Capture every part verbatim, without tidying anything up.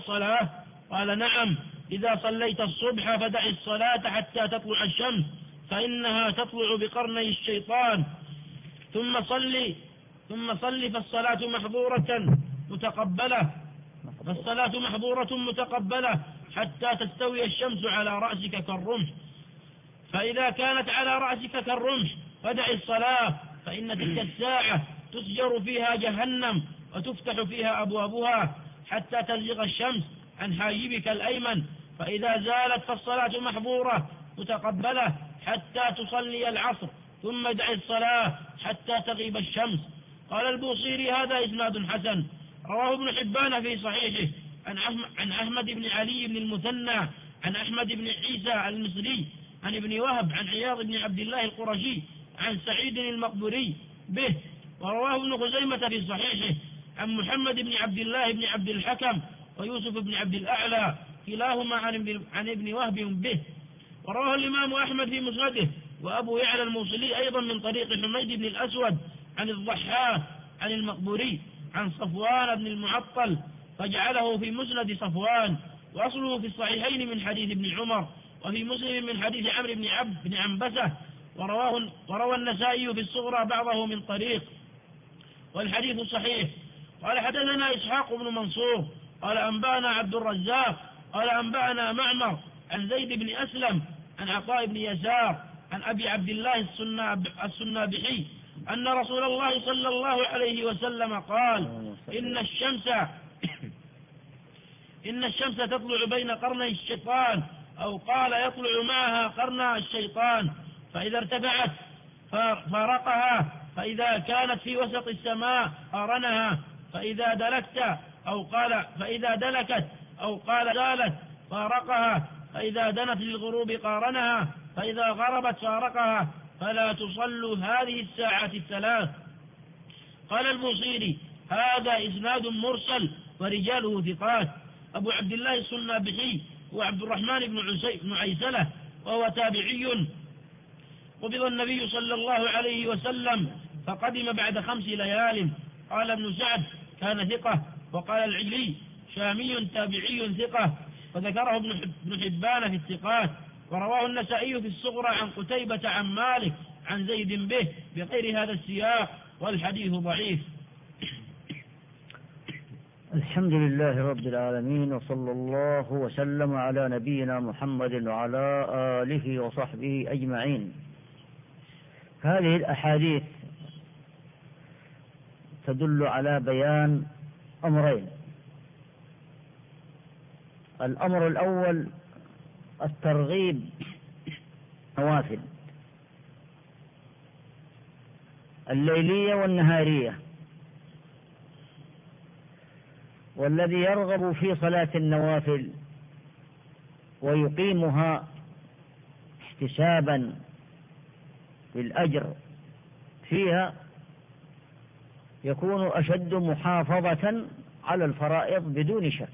الصلاة؟ قال نعم، إذا صليت الصبح فدع الصلاة حتى تطلع الشمس فإنها تطلع بقرني الشيطان، ثم صلي ثم صلي فالصلاة محظورة متقبلة فالصلاة محظورة متقبلة حتى تستوي الشمس على رأسك كالرمح، فإذا كانت على رأسك كالرمح فدع الصلاة، فإن تلك الساعة تسجر فيها جهنم وتفتح فيها أبوابها حتى تزيغ الشمس عن حاجبك الأيمن، فإذا زالت فالصلاة محظورة متقبلة حتى تصلي العصر، ثم دع الصلاة حتى تغيب الشمس. قال البوصيري هذا إسناد حسن. رواه ابن حبان في صحيحه عن أحمد بن علي بن المثنى عن أحمد بن عيسى المصري عن ابن وهب عن عياض بن عبد الله القرشي عن سعيد المقبوري به. ورواه ابن خزيمة في صحيحه عن محمد بن عبد الله بن عبد الحكم ويوسف بن عبد الأعلى كلاهما عن ابن وهب به. ورواه الإمام أحمد في مسنده وأبو يعلى الموصلي أيضا من طريق حميد بن الأسود عن الضحاك عن المقبوري عن صفوان بن المعطل فجعله في مسند صفوان، وأصله في الصحيحين من حديث ابن عمر، وفي مسلم من حديث عمرو بن عبد بن عنبسة. ورواه وروى النسائي في الصغرى بعضه من طريق، والحديث صحيح. قال حدثنا إسحاق بن منصور قال أنبأنا عبد الرزاق قال أنبأنا معمر عن زيد بن أسلم عن عطاء بن يسار عن أبي عبد الله السنابحي أن رسول الله صلى الله عليه وسلم قال إن الشمس إن الشمس تطلع بين قرني الشيطان، أو قال يطلع معها قرن الشيطان، فإذا ارتفعت فارقها، فإذا كانت في وسط السماء قارنها، فإذا دلكت أو قال فإذا دلكت أو قال زالت فارقها، فإذا دنت للغروب قارنها، فإذا غربت فارقها، فلا تصلوا هذه الساعات الثلاث. قال البوصيري هذا إسناد مرسل ورجاله ثقات. أبو عبد الله السنابحي وعبد الرحمن بن عيسلة وهو تابعي، قبض النبي صلى الله عليه وسلم فقدم بعد خمس ليال. قال ابن سعد كان ثقة، وقال العجلي شامي تابعي ثقة، وذكره ابن حبان في الثقات. ورواه النسائي في الصغرى عن قتيبة عن مالك عن زيد به بغير هذا السياق، والحديث ضعيف. الحمد لله رب العالمين، وصلى الله وسلم على نبينا محمد وعلى آله وصحبه أجمعين. هذه الأحاديث تدل على بيان أمرين. الأمر الأول الترغيب نوافل الليلية والنهارية، والذي يرغب في صلاة النوافل ويقيمها احتسابا للأجر فيها يكون أشد محافظة على الفرائض بدون شك،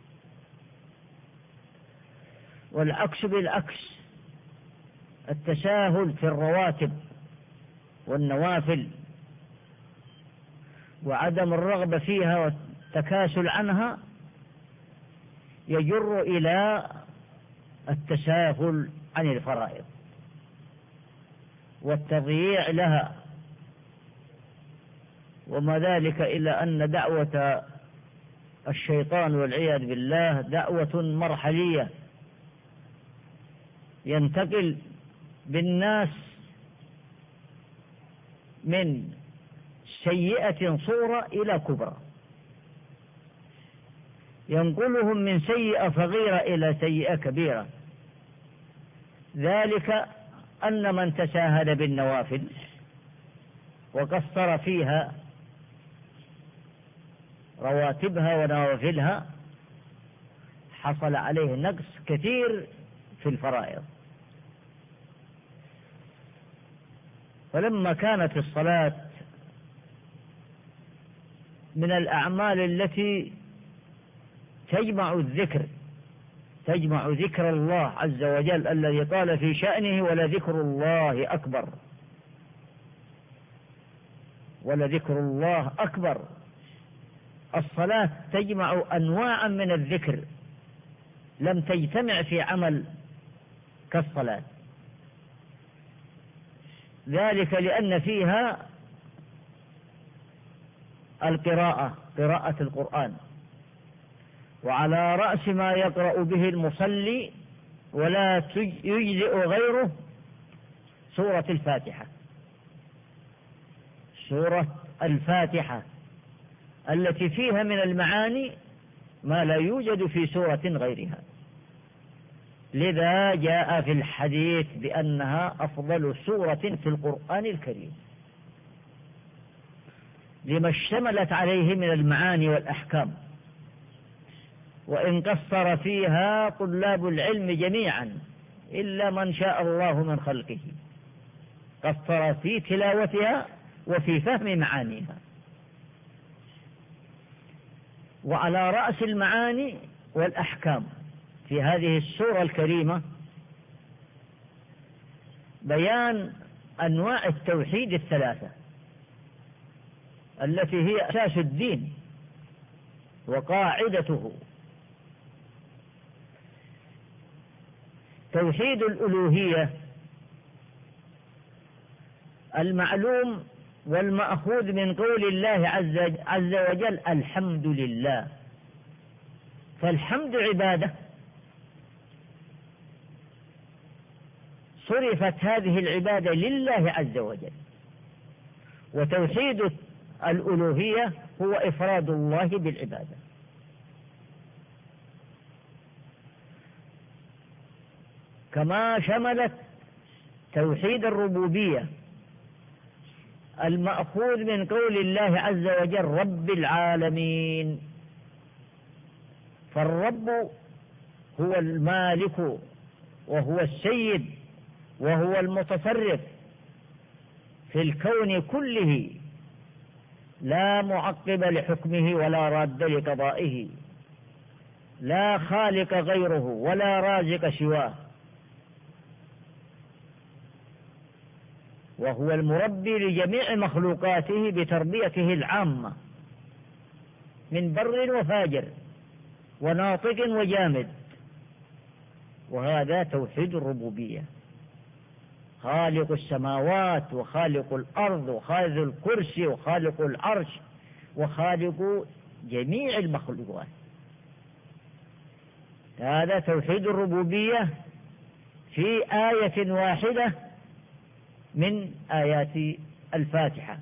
والعكس بالعكس، التساهل في الرواتب والنوافل وعدم الرغبة فيها والتكاسل عنها يجر إلى التساهل عن الفرائض والتضييع لها، وما ذلك إلا أن دعوة الشيطان والعياذ بالله دعوة مرحلية ينتقل بالناس من سيئة صورة إلى كبرى، ينقلهم من سيئة صغيرة إلى سيئة كبيرة. ذلك أن من تساهل بالنوافل وقصر فيها رواتبها ونوافلها حصل عليه نقص كثير في الفرائض. فلما كانت الصلاة من الأعمال التي تجمع الذكر تجمع ذكر الله عز وجل الذي قال في شأنه ولذكر الله أكبر ولذكر الله أكبر، الصلاة تجمع أنواعا من الذكر لم تجتمع في عمل كالصلاة، ذلك لأن فيها القراءة، قراءة القرآن، وعلى رأس ما يقرأ به المصلي ولا يجزئ غيره سورة الفاتحة. سورة الفاتحة التي فيها من المعاني ما لا يوجد في سورة غيرها، لذا جاء في الحديث بأنها أفضل سورة في القرآن الكريم لما اشتملت عليه من المعاني والأحكام، وإن قصر فيها طلاب العلم جميعا إلا من شاء الله من خلقه، قصر في تلاوتها وفي فهم معانيها. وعلى رأس المعاني والأحكام في هذه السورة الكريمة بيان أنواع التوحيد الثلاثة التي هي أساس الدين وقاعدته. توحيد الألوهية المعلوم والمأخوذ من قول الله عز وجل الحمد لله، فالحمد عبادة، صرفت هذه العبادة لله عز وجل. وتوحيد الألوهية هو إفراد الله بالعبادة. كما شملت توحيد الربوبية المأخوذ من قول الله عز وجل رب العالمين، فالرب هو المالك وهو السيد وهو المتصرف في الكون كله، لا معقب لحكمه ولا راد لقضائه، لا خالق غيره ولا رازق سواه، وهو المربي لجميع مخلوقاته بتربيته العامة من بر وفاجر وناطق وجامد. وهذا توحيد الربوبية، خالق السماوات وخالق الأرض وخالق الكرسي وخالق العرش وخالق جميع المخلوقات. هذا توحيد الربوبية في آية واحدة من آيات الفاتحة،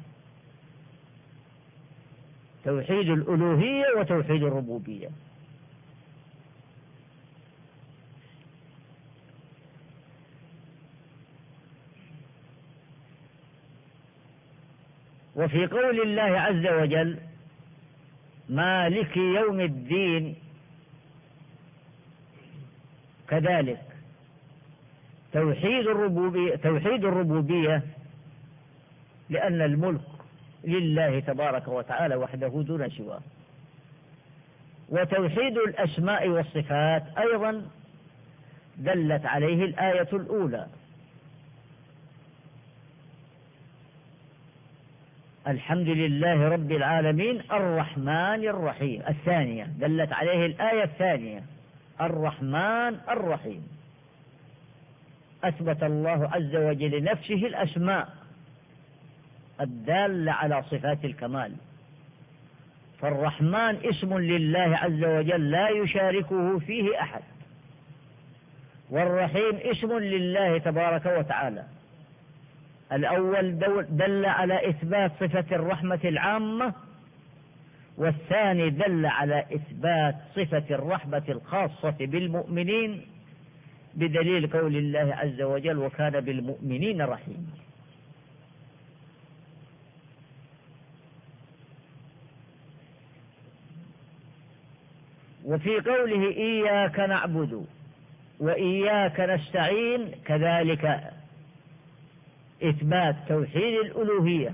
توحيد الألوهية وتوحيد الربوبية. وفي قول الله عز وجل مالك يوم الدين كذلك توحيد الربوبية، توحيد الربوبية لأن الملك لله تبارك وتعالى وحده دون سواه. وتوحيد الأسماء والصفات أيضا دلت عليه الآية الأولى الحمد لله رب العالمين الرحمن الرحيم، الثانية دلت عليه الآية الثانية الرحمن الرحيم. أثبت الله عز وجل لنفسه الأسماء الدالة على صفات الكمال، فالرحمن اسم لله عز وجل لا يشاركه فيه أحد، والرحيم اسم لله تبارك وتعالى. الأول دل على إثبات صفة الرحمة العامة، والثاني دل على إثبات صفة الرحمة الخاصة بالمؤمنين بدليل قول الله عز وجل وكان بالمؤمنين رحيما. وفي قوله إياك نعبد وإياك نستعين كذلك إثبات توحيد الألوهية،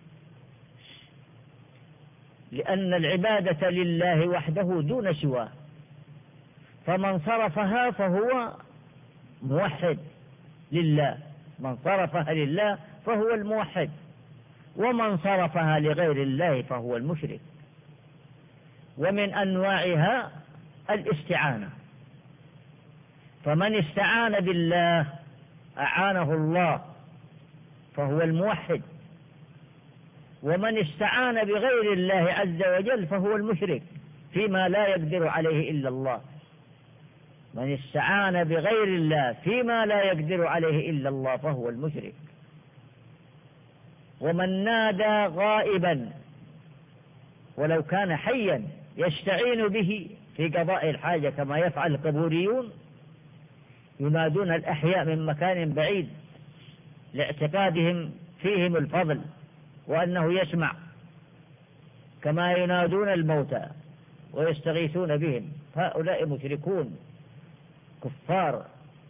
لأن العبادة لله وحده دون سواه، فمن صرفها فهو موحد لله، من صرفها لله فهو الموحد، ومن صرفها لغير الله فهو المشرك. ومن أنواعها الاستعانة. فمن استعان بالله أعانه الله فهو الموحد، ومن استعان بغير الله عز وجل فهو المشرك فيما لا يقدر عليه إلا الله. من استعان بغير الله فيما لا يقدر عليه إلا الله فهو المشرك. ومن نادى غائبا ولو كان حيا يستعين به في قضاء الحاجة كما يفعل القبوريون، ينادون الأحياء من مكان بعيد لاعتقادهم فيهم الفضل وأنه يسمع، كما ينادون الموتى ويستغيثون بهم. هؤلاء مشركون كفار.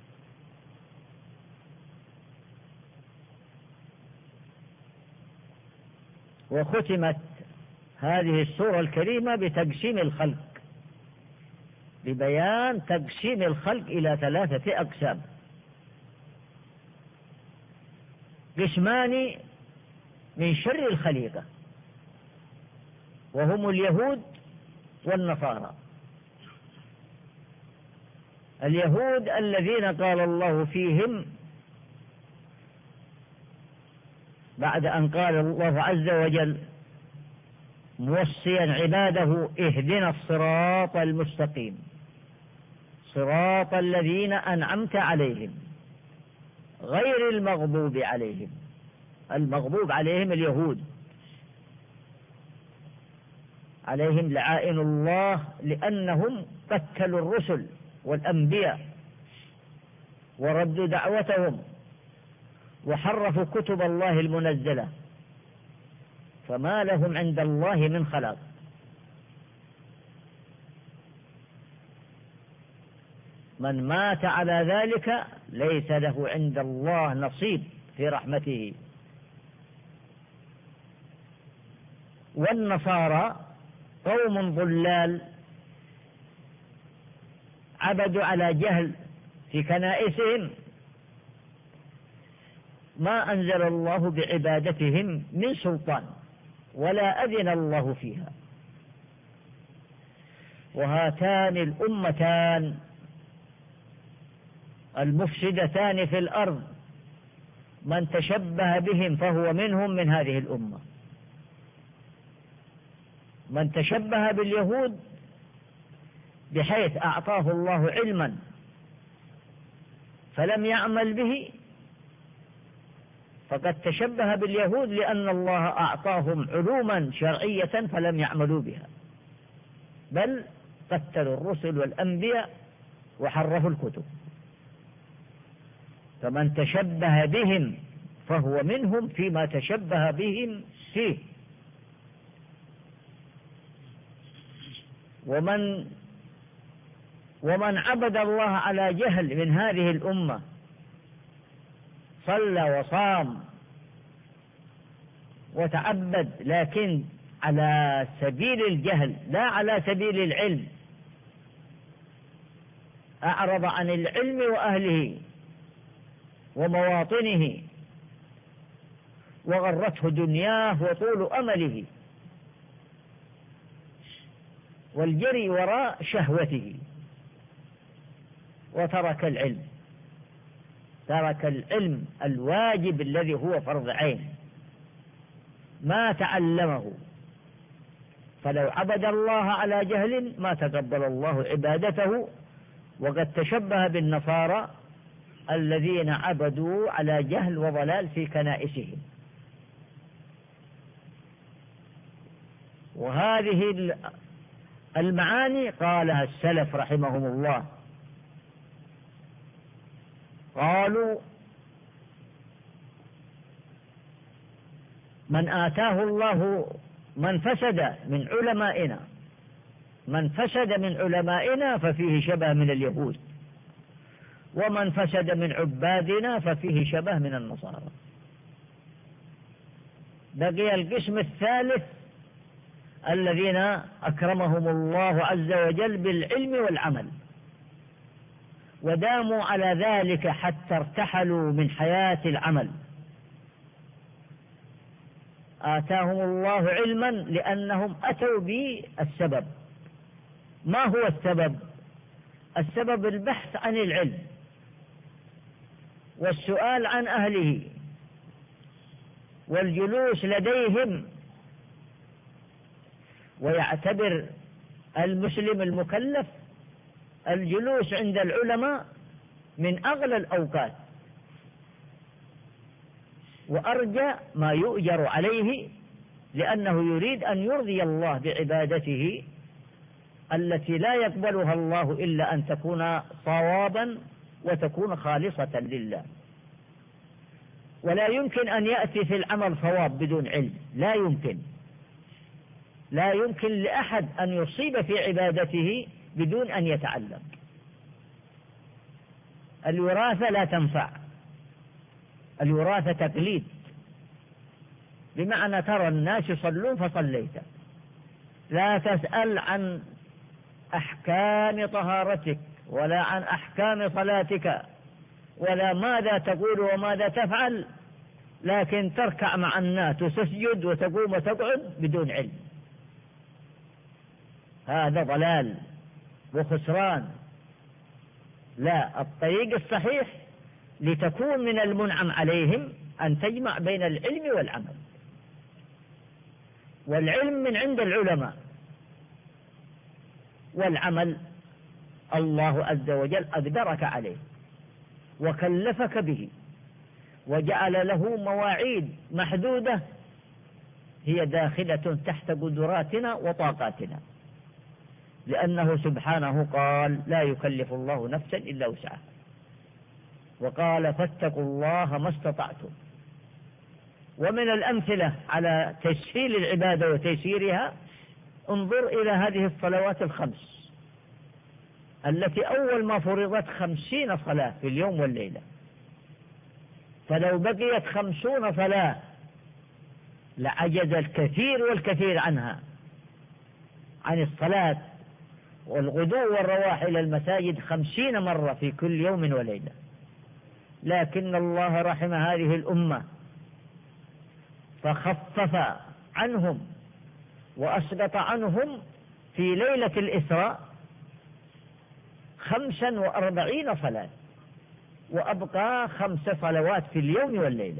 وختمت هذه السورة الكريمة بتقسيم الخلق، ببيان تقسيم الخلق إلى ثلاثة أقسام: قسمان من شر الخليقة وهم اليهود والنصارى. اليهود الذين قال الله فيهم بعد أن قال الله عز وجل موصيا عباده: اهدنا الصراط المستقيم صراط الذين أنعمت عليهم غير المغضوب عليهم. المغضوب عليهم اليهود، عليهم لعائن الله لأنهم قتلوا الرسل والأنبياء وردوا دعوتهم وحرفوا كتب الله المنزلة، فما لهم عند الله من خلاق. من مات على ذلك ليس له عند الله نصيب في رحمته. والنصارى قوم ضلال عبدوا على جهل في كنائسهم ما أنزل الله بعبادتهم من سلطان ولا أذن الله فيها. وهاتان الأمتان المفسدتان في الأرض من تشبه بهم فهو منهم من هذه الأمة. من تشبه باليهود بحيث أعطاه الله علما فلم يعمل به فقد تشبه باليهود، لأن الله أعطاهم علوما شرعية فلم يعملوا بها، بل قتلوا الرسل والأنبياء وحرفوا الكتب. فمن تشبه بهم فهو منهم فيما تشبه بهم فيه. ومن ومن عبد الله على جهل من هذه الأمة صلى وصام وتعبد لكن على سبيل الجهل لا على سبيل العلم، أعرض عن العلم وأهله ومواطنه وغرته دنياه وطول أمله والجري وراء شهوته، وترك العلم، ترك العلم الواجب الذي هو فرض عين، ما تعلمه. فلو عبد الله على جهل ما تقبل الله عبادته. وقد تشبه بالنصارى الذين عبدوا على جهل وضلال في كنائسهم. وهذه المعاني قالها السلف رحمهم الله، قالوا: من آتاه الله من فسد من علمائنا من فسد من علمائنا ففيه شبه من اليهود، ومن فسد من عبادنا ففيه شبه من النصارى. بقي القسم الثالث الذين أكرمهم الله عز وجل بالعلم والعمل وداموا على ذلك حتى ارتحلوا من حياة العمل. آتاهم الله علما لأنهم أتوا بالسبب ما هو السبب؟ السبب البحث عن العلم والسؤال عن أهله والجلوس لديهم. ويعتبر المسلم المكلف الجلوس عند العلماء من أغلى الأوقات وأرجى ما يؤجر عليه، لأنه يريد أن يرضي الله بعبادته التي لا يقبلها الله إلا أن تكون صوابا وتكون خالصة لله. ولا يمكن أن يأتي في العمل صواب بدون علم، لا يمكن لا يمكن لأحد أن يصيب في عبادته بدون أن يتعلم. الوراثة لا تنفع، الوراثة تقليد، بمعنى ترى الناس يصلون فصليت، لا تسأل عن أحكام طهارتك ولا عن أحكام صلاتك ولا ماذا تقول وماذا تفعل، لكن تركع مع الناس وتسجد وتقوم وتقعد بدون علم. هذا ضلال وخسران. لا، الطريق الصحيح لتكون من المنعم عليهم أن تجمع بين العلم والعمل. والعلم من عند العلماء، والعمل الله عز وجل أقدرك عليه وكلفك به وجعل له مواعيد محدودة هي داخلة تحت قدراتنا وطاقاتنا، لأنه سبحانه قال لا يكلف الله نفسا إلا وسعها، وقال فاتقوا الله ما استطعتم. ومن الأمثلة على تسهيل العبادة وتيسيرها انظر إلى هذه الصلوات الخمس التي أول ما فرضت خمسين صلاة في اليوم والليلة، فلو بقيت خمسون صلاة لعجز الكثير والكثير عنها، عن الصلاة والغدو والرواح إلى المساجد خمسين مرة في كل يوم وليلة. لكن الله رحم هذه الأمة فخفف عنهم وأسقط عنهم في ليلة الإسراء خمسا وأربعين صلاة، وأبقى خمس صلوات في اليوم والليلة،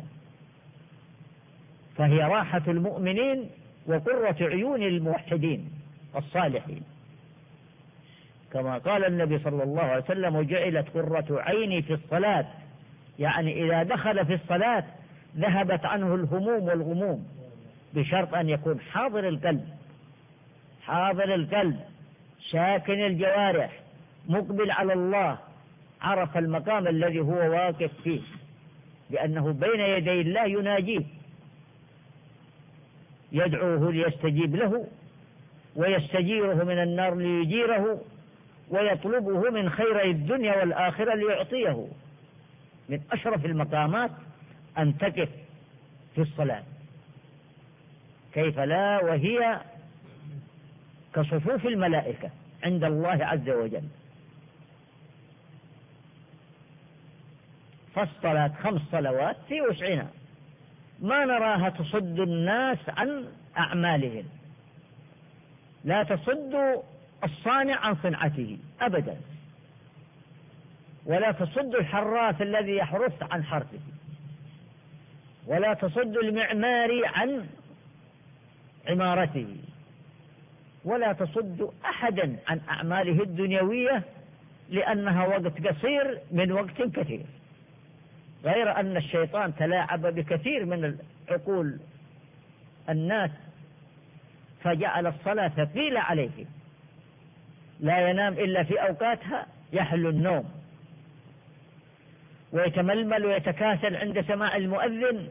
فهي راحة المؤمنين وقرة عيون الموحدين الصالحين، كما قال النبي صلى الله عليه وسلم وجعلت قرة عيني في الصلاة، يعني إذا دخل في الصلاة ذهبت عنه الهموم والغموم، بشرط أن يكون حاضر القلب حاضر القلب ساكن الجوارح مقبل على الله، عرف المقام الذي هو واقف فيه، لأنه بين يدي الله يناجيه، يدعوه ليستجيب له ويستجيره من النار ليجيره، ويطلبه من خير الدنيا والآخرة ليعطيه. من أشرف المقامات أن تقف في الصلاة، كيف لا وهي كصفوف الملائكة عند الله عز وجل. فالصلاة خمس صلوات في وسعنا، ما نراها تصد الناس عن أعمالهم، لا تصد الصانع عن صنعته أبدا، ولا تصد الحراث الذي يحرث عن حرثه، ولا تصد المعماري عن عمارته، ولا تصد أحدا عن أعماله الدنيوية، لأنها وقت قصير من وقت كثير، غير أن الشيطان تلاعب بكثير من عقول الناس فجعل الصلاة ثقيلة عليه، لا ينام إلا في أوقاتها، يحل النوم ويتململ ويتكاسل عند سماع المؤذن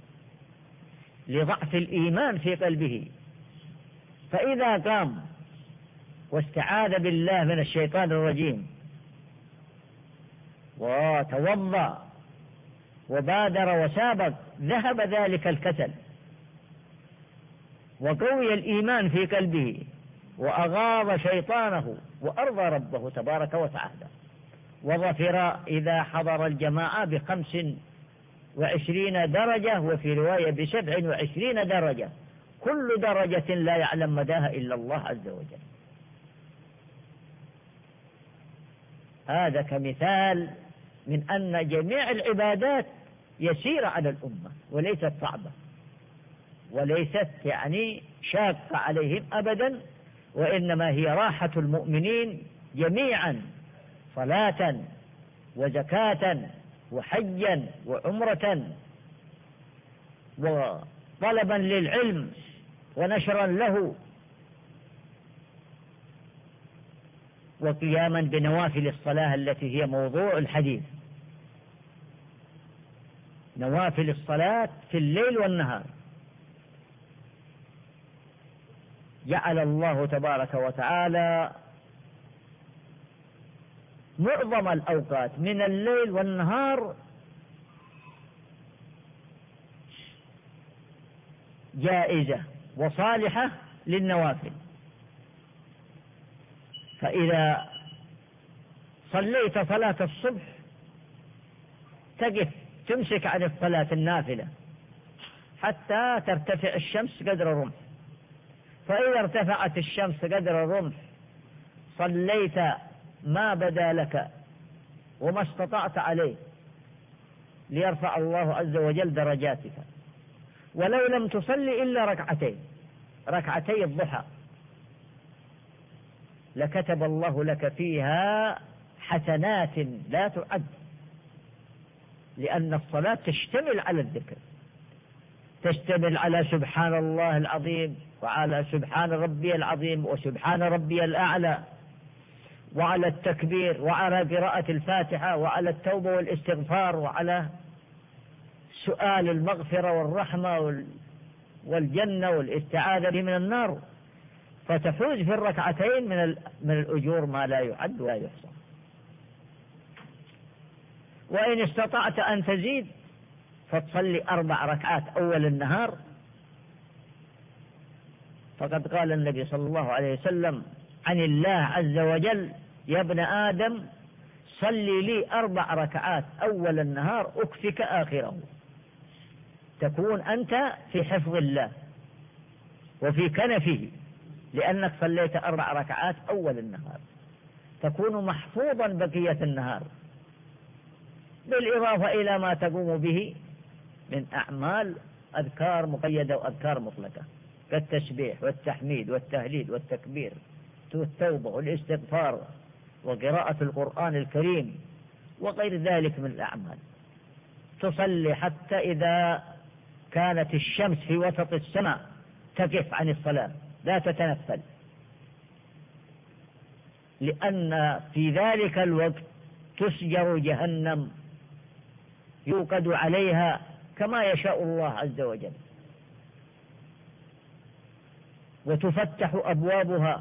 لضعف الإيمان في قلبه، فإذا قام واستعاذ بالله من الشيطان الرجيم وتوضأ وبادر وسابق ذهب ذلك الكسل وقوي الإيمان في قلبه وأغاض شيطانه وأرضى ربه تبارك وتعالى، وظفر إذا حضر الجماعة بخمس وعشرين درجة، وفي رواية بسبع وعشرين درجة، كل درجة لا يعلم مداها إلا الله عز وجل. هذا كمثال من أن جميع العبادات يسيرة على الأمة وليست صعبة وليست يعني شاقة عليهم أبدا، وإنما هي راحة المؤمنين جميعا، صلاة وزكاة وحجا وعمرة وطلبا للعلم ونشرا له وقياما بنوافل الصلاة التي هي موضوع الحديث. نوافل الصلاة في الليل والنهار جعل الله تبارك وتعالى معظم الأوقات من الليل والنهار جائزة وصالحة للنوافل. فإذا صليت صلاة الصبح تقف تمسك عن الصلاة النافلة حتى ترتفع الشمس قدر الرمح، فإذا ارتفعت الشمس قدر الرمح صليت ما بدا لك وما استطعت عليه ليرفع الله عز وجل درجاتك، ولو لم تصلي إلا ركعتين ركعتي الضحى لكتب الله لك فيها حسنات لا تعد، لأن الصلاة تشتمل على الذكر، تشتمل على سبحان الله العظيم وعلى سبحان ربي العظيم وسبحان ربي الأعلى وعلى التكبير وعلى قراءة الفاتحة وعلى التوبة والاستغفار وعلى سؤال المغفرة والرحمة والجنة والاستعاذة من النار، فتفوز في الركعتين من من الأجور ما لا يعد ولا يحصى. وإن استطعت أن تزيد فتصلي أربع ركعات أول النهار، فقد قال النبي صلى الله عليه وسلم عن الله عز وجل: يا ابن آدم صلي لي أربع ركعات أول النهار أكفك آخره. تكون أنت في حفظ الله وفي كنفه لأنك صليت أربع ركعات أول النهار، تكون محفوظا بقية النهار، بالإضافة إلى ما تقوم به من أعمال أذكار مقيدة وأذكار مطلقة كالتسبيح والتحميد والتهليل والتكبير والتوبة والاستغفار وقراءة القرآن الكريم وغير ذلك من الأعمال. تصلي حتى إذا كانت الشمس في وسط السماء تقف عن الصلاة لا تتنفل، لأن في ذلك الوقت تسجر جهنم يوقد عليها كما يشاء الله عز وجل، وتفتح أبوابها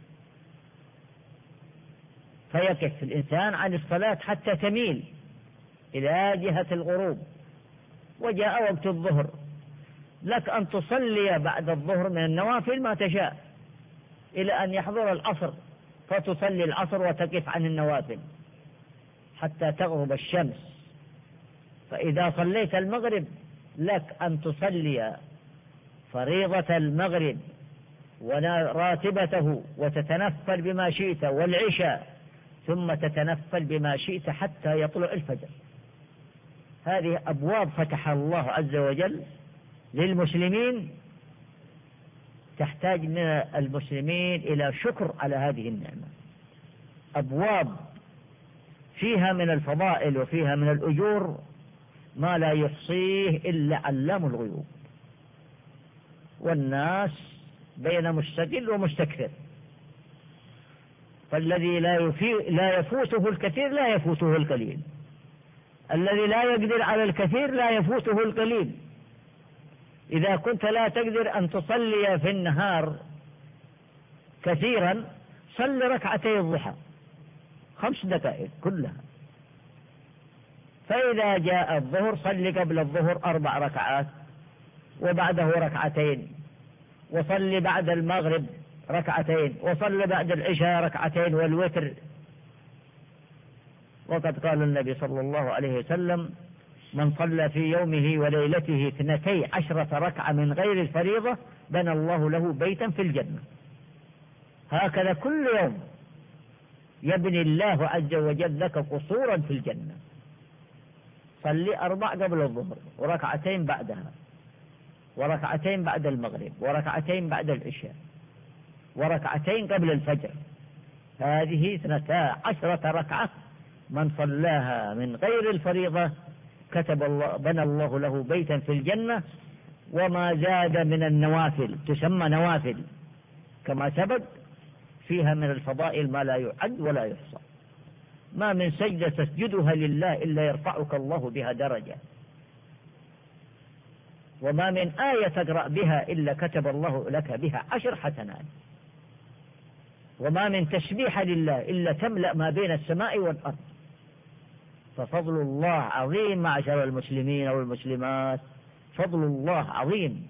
فيقف الإنسان عن الصلاة حتى تميل إلى جهة الغروب. وجاء وقت الظهر لك أن تصلي بعد الظهر من النوافل ما تشاء إلى أن يحضر العصر، فتصلي العصر وتقف عن النوافل حتى تغرب الشمس. فإذا صليت المغرب لك أن تصلي فريضة المغرب وراتبته وتتنفل بما شئت، والعشاء ثم تتنفل بما شئت حتى يطلع الفجر. هذه أبواب فتح الله عز وجل للمسلمين، تحتاج من المسلمين إلى شكر على هذه النعمة. أبواب فيها من الفضائل وفيها من الأجور ما لا يحصيه إلا علام الغيوب، والناس بين مستقل ومستكثر، فالذي لا, يفي... لا يفوته الكثير لا يفوته القليل، الذي لا يقدر على الكثير لا يفوته القليل. إذا كنت لا تقدر أن تصلي في النهار كثيرا صل ركعتي الضحى خمس دقائق كلها، فإذا جاء الظهر صل قبل الظهر أربع ركعات وبعده ركعتين، وصل بعد المغرب ركعتين، وصل بعد العشاء ركعتين والوتر. وقد قال النبي صلى الله عليه وسلم: من صلى في يومه وليلته اثنتي عشرة ركعة من غير الفريضة بنى الله له بيتا في الجنة. هكذا كل يوم يبني الله عز وجل لك قصورا في الجنة. صلي أربع قبل الظهر، وركعتين بعدها، وركعتين بعد المغرب، وركعتين بعد العشاء، وركعتين قبل الفجر. هذه اثنتا عشرة ركعة من صلاها من غير الفريضة كتب الله بنى الله له بيتا في الجنة. وما زاد من النوافل تسمى نوافل كما سبق، فيها من الفضائل ما لا يعد ولا يحصى. ما من سجدة تسجدها لله إلا يرفعك الله بها درجة، وما من آية تقرأ بها إلا كتب الله لك بها عشر حسنات، وما من تسبيح لله إلا تملأ ما بين السماء والأرض. ففضل الله عظيم معشر المسلمين والمسلمات، فضل الله عظيم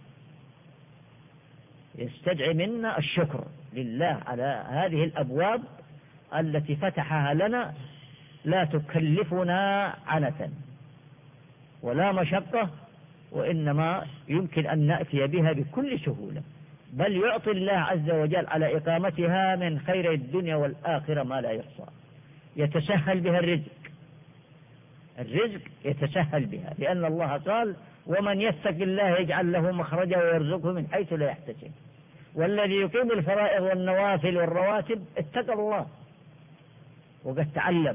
يستدعي منا الشكر لله على هذه الأبواب التي فتحها لنا، لا تكلفنا عنة ولا مشقة، وإنما يمكن أن نأتي بها بكل سهولة، بل يعطي الله عز وجل على إقامتها من خير الدنيا والآخرة ما لا يحصى. يتسهل بها الرزق، الرزق يتسهل بها، لأن الله قال: ومن يتق الله يجعل له مخرجا ويرزقه من حيث لا يحتسب. والذي يقيم الفرائض والنوافل والرواتب اتقى الله وقد تعلم،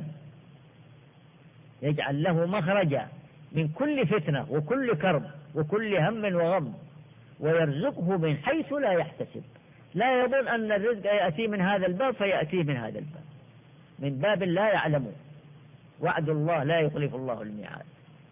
يجعل له مخرجا من كل فتنة وكل كرب وكل هم وغم، ويرزقه من حيث لا يحتسب. لا يظن أن الرزق يأتي من هذا الباب فيأتي من هذا الباب، من باب لا يعلمه. وعد الله لا يخلف الله الميعاد.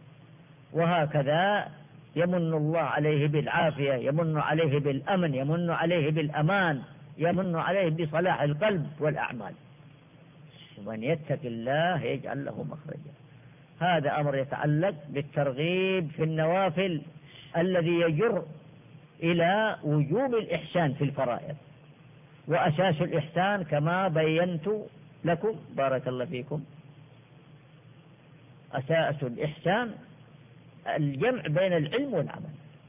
وهكذا يمن الله عليه بالعافية، يمن عليه بالأمن، يمن عليه بالأمان، يمن عليه بصلاح القلب والأعمال. ومن يتق الله يجعل له مخرجا. هذا أمر يتعلق بالترغيب في النوافل الذي يجر إلى وجوب الإحسان في الفرائض. وأساس الإحسان كما بينت لكم بارك الله فيكم، أساس الإحسان الجمع بين العلم والعمل،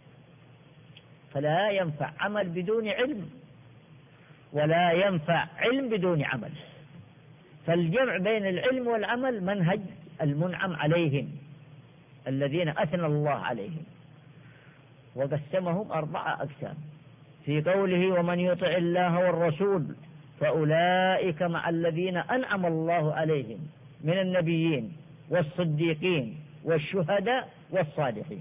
فلا ينفع عمل بدون علم ولا ينفع علم بدون عمل. فالجمع بين العلم والعمل منهج المنعم عليهم الذين أثنى الله عليهم، وقسمهم أربعة أقسام في قوله: ومن يطع الله والرسول فأولئك مع الذين أنعم الله عليهم من النبيين والصديقين والشهداء والصالحين.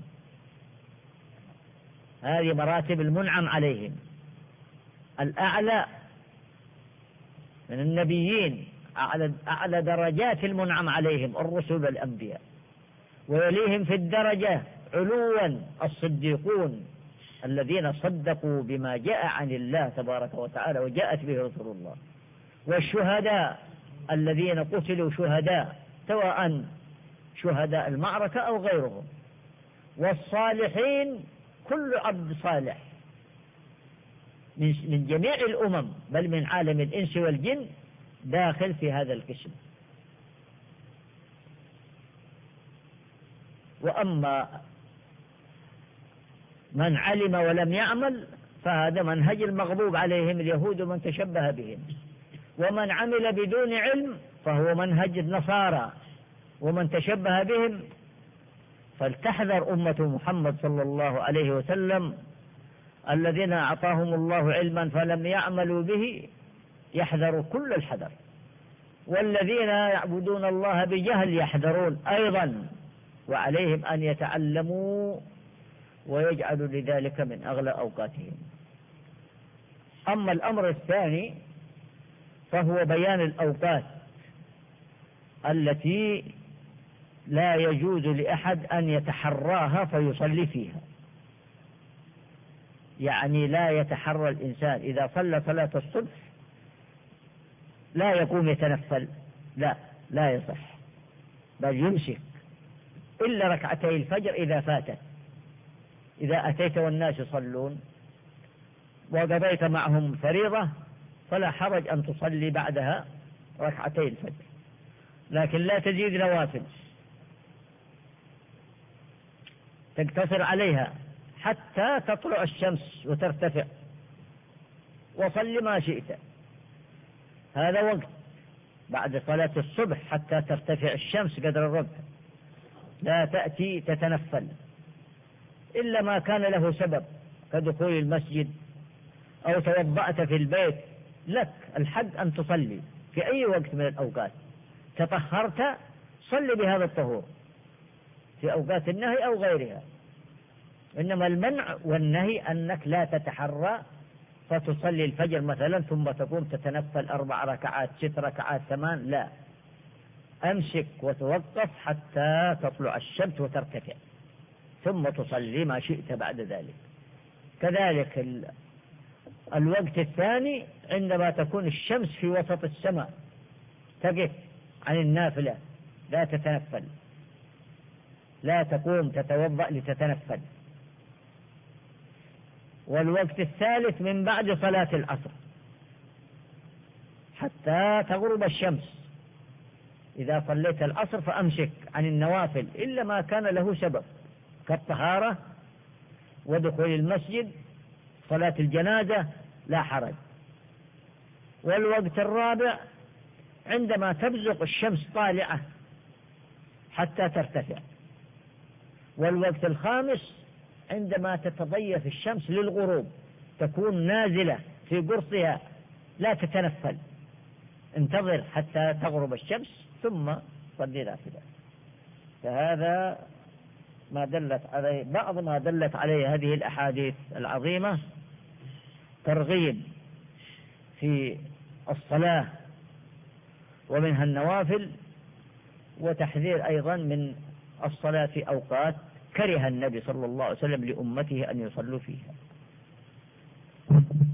هذه مراتب المنعم عليهم. الأعلى من النبيين، أعلى, أعلى درجات المنعم عليهم الرسل والأنبياء، ويليهم في الدرجة علوا الصديقون الذين صدقوا بما جاء عن الله تبارك وتعالى وجاءت به رسول الله، والشهداء الذين قتلوا شهداء سواء شهداء المعركة أو غيرهم، والصالحين كل عبد صالح من جميع الأمم بل من عالم الإنس والجن داخل في هذا القسم. وأما من علم ولم يعمل فهذا منهج المغضوب عليهم اليهود ومن تشبه بهم، ومن عمل بدون علم فهو منهج النصارى ومن تشبه بهم. فلتحذر أمة محمد صلى الله عليه وسلم الذين أعطاهم الله علما فلم يعملوا به، يحذروا كل الحذر، والذين يعبدون الله بجهل يحذرون أيضا، وعليهم أن يتعلموا ويجعلوا لذلك من أغلى أوقاتهم. أما الأمر الثاني فهو بيان الأوقات التي لا يجوز لأحد أن يتحراها فيصلي فيها. يعني لا يتحرى الإنسان إذا صلى صلاة الصبح لا يقوم يتنفل، لا لا يصح، بل يمسك إلا ركعتي الفجر إذا فاتت. إذا أتيت والناس يصلون وقضيت معهم فريضة فلا حرج أن تصلي بعدها ركعتي الفجر، لكن لا تزيد نوافل، تقتصر عليها حتى تطلع الشمس وترتفع، وصل ما شئت. هذا وقت بعد صلاة الصبح حتى ترتفع الشمس قدر الربع، لا تأتي تتنفل إلا ما كان له سبب كدخول المسجد أو توضأت في البيت، لك الحق أن تصلي في أي وقت من الأوقات، تطهرت صلي بهذا الطهور في أوقات النهي أو غيرها. إنما المنع والنهي أنك لا تتحرى فتصلي الفجر مثلا ثم تقوم تتنفل أربع ركعات ست ركعات ثمان، لا، أمسك وتوقف حتى تطلع الشمس وترتفع ثم تصلي ما شئت بعد ذلك. كذلك ال... الوقت الثاني عندما تكون الشمس في وسط السماء تقف عن النافلة، لا تتنفل، لا تقوم تتوضأ لتتنفل. والوقت الثالث من بعد صلاة العصر حتى تغرب الشمس، إذا صليت العصر فأمسك عن النوافل إلا ما كان له سبب كالطهارة ودخول المسجد صلاة الجنازة لا حرج. والوقت الرابع عندما تبزق الشمس طالعة حتى ترتفع. والوقت الخامس عندما تتضيف الشمس للغروب تكون نازلة في قرصها لا تتنفل، انتظر حتى تغرب الشمس ثم صلي نافلة. فهذا ما دلت عليه بعض ما دلت عليه هذه الأحاديث العظيمة، ترغيب في الصلاة ومنها النوافل، وتحذير أيضا من الصلاة في أوقات كره النبي صلى الله عليه وسلم لأمته أن يصلوا فيها.